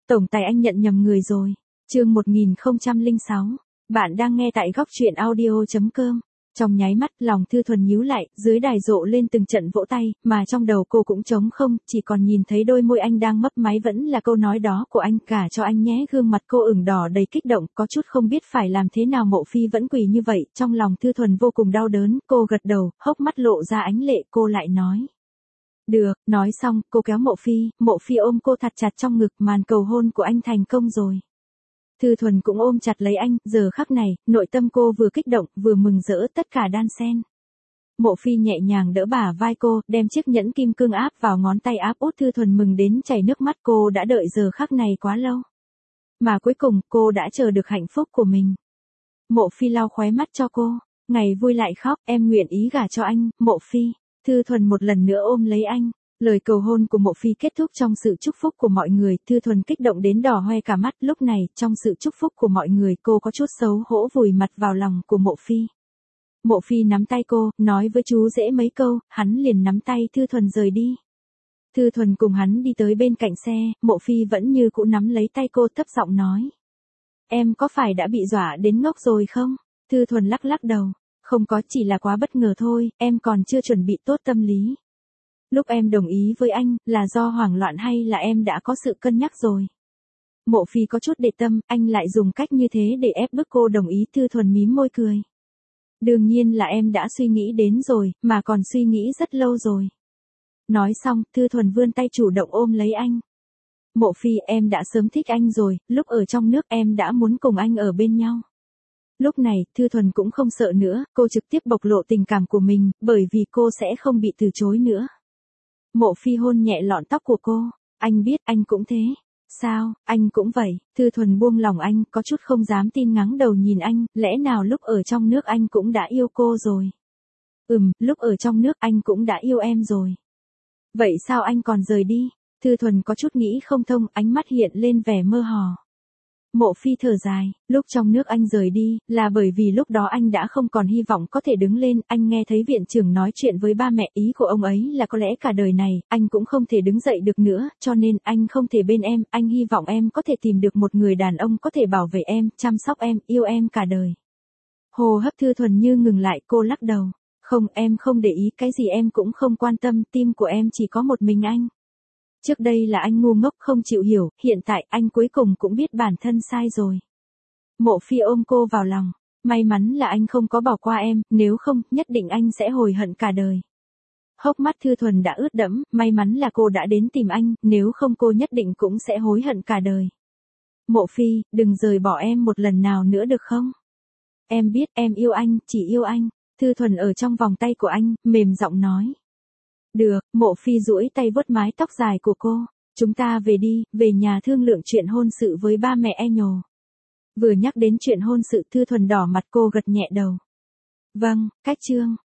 Tổng tài anh nhận nhầm người rồi. Chương 1006. Bạn đang nghe tại góc truyện audio.com. Trong nháy mắt, lòng Thư Thuần nhíu lại, dưới đài rộ lên từng trận vỗ tay, mà trong đầu cô cũng trống không, chỉ còn nhìn thấy đôi môi anh đang mấp máy vẫn là câu nói đó của anh, cả cho anh nhé. Gương mặt cô ửng đỏ đầy kích động, có chút không biết phải làm thế nào. Mộ Phi vẫn quỳ như vậy, trong lòng Thư Thuần vô cùng đau đớn, cô gật đầu, hốc mắt lộ ra ánh lệ, cô lại nói. Được, nói xong, cô kéo Mộ Phi ôm cô thật chặt trong ngực, màn cầu hôn của anh thành công rồi. Thư Thuần cũng ôm chặt lấy anh, giờ khắc này, nội tâm cô vừa kích động, vừa mừng rỡ, tất cả đan xen. Mộ Phi nhẹ nhàng đỡ bả vai cô, đem chiếc nhẫn kim cương áp vào ngón tay áp út. Thư Thuần mừng đến chảy nước mắt, cô đã đợi giờ khắc này quá lâu. Mà cuối cùng, cô đã chờ được hạnh phúc của mình. Mộ Phi lau khóe mắt cho cô, ngày vui lại khóc, em nguyện ý gả cho anh, Mộ Phi. Thư Thuần một lần nữa ôm lấy anh. Lời cầu hôn của Mộ Phi kết thúc trong sự chúc phúc của mọi người, Thư Thuần kích động đến đỏ hoe cả mắt. Lúc này, trong sự chúc phúc của mọi người, cô có chút xấu hổ vùi mặt vào lòng của Mộ Phi. Mộ Phi nắm tay cô, nói với chú rể mấy câu, hắn liền nắm tay Thư Thuần rời đi. Thư Thuần cùng hắn đi tới bên cạnh xe, Mộ Phi vẫn như cũ nắm lấy tay cô, thấp giọng nói. Em có phải đã bị dọa đến ngốc rồi không? Thư Thuần lắc lắc đầu. Không có, chỉ là quá bất ngờ thôi, em còn chưa chuẩn bị tốt tâm lý. Lúc em đồng ý với anh, là do hoảng loạn hay là em đã có sự cân nhắc rồi? Mộ Phi có chút để tâm, anh lại dùng cách như thế để ép bức cô đồng ý. Thư Thuần mím môi cười. Đương nhiên là em đã suy nghĩ đến rồi, mà còn suy nghĩ rất lâu rồi. Nói xong, Thư Thuần vươn tay chủ động ôm lấy anh. Mộ Phi, em đã sớm thích anh rồi, lúc ở trong nước em đã muốn cùng anh ở bên nhau. Lúc này, Thư Thuần cũng không sợ nữa, cô trực tiếp bộc lộ tình cảm của mình, bởi vì cô sẽ không bị từ chối nữa. Mộ Phi hôn nhẹ lọn tóc của cô, anh biết, anh cũng thế. Sao, anh cũng vậy? Thư Thuần buông lòng anh, có chút không dám tin, ngáng đầu nhìn anh, lẽ nào lúc ở trong nước anh cũng đã yêu cô rồi? Lúc ở trong nước anh cũng đã yêu em rồi. Vậy sao anh còn rời đi? Thư Thuần có chút nghĩ không thông, ánh mắt hiện lên vẻ mơ hồ. Mộ Phi thở dài, lúc trong nước anh rời đi, là bởi vì lúc đó anh đã không còn hy vọng có thể đứng lên. Anh nghe thấy viện trưởng nói chuyện với ba mẹ, ý của ông ấy là có lẽ cả đời này, anh cũng không thể đứng dậy được nữa, cho nên anh không thể bên em. Anh hy vọng em có thể tìm được một người đàn ông có thể bảo vệ em, chăm sóc em, yêu em cả đời. Hô hấp Thư Thuần như ngừng lại, cô lắc đầu. Không, em không để ý, cái gì em cũng không quan tâm, tim của em chỉ có một mình anh. Trước đây là anh ngu ngốc không chịu hiểu, hiện tại anh cuối cùng cũng biết bản thân sai rồi. Mộ Phi ôm cô vào lòng, may mắn là anh không có bỏ qua em, nếu không, nhất định anh sẽ hối hận cả đời. Hốc mắt Thư Thuần đã ướt đẫm, may mắn là cô đã đến tìm anh, nếu không cô nhất định cũng sẽ hối hận cả đời. Mộ Phi, đừng rời bỏ em một lần nào nữa được không? Em biết, em yêu anh, chỉ yêu anh. Thư Thuần ở trong vòng tay của anh, mềm giọng nói. Được, Mộ Phi duỗi tay vuốt mái tóc dài của cô. Chúng ta về đi, về nhà thương lượng chuyện hôn sự với ba mẹ e nhồ. Vừa nhắc đến chuyện hôn sự, Thư Thuần đỏ mặt, cô gật nhẹ đầu. Vâng, cách chương.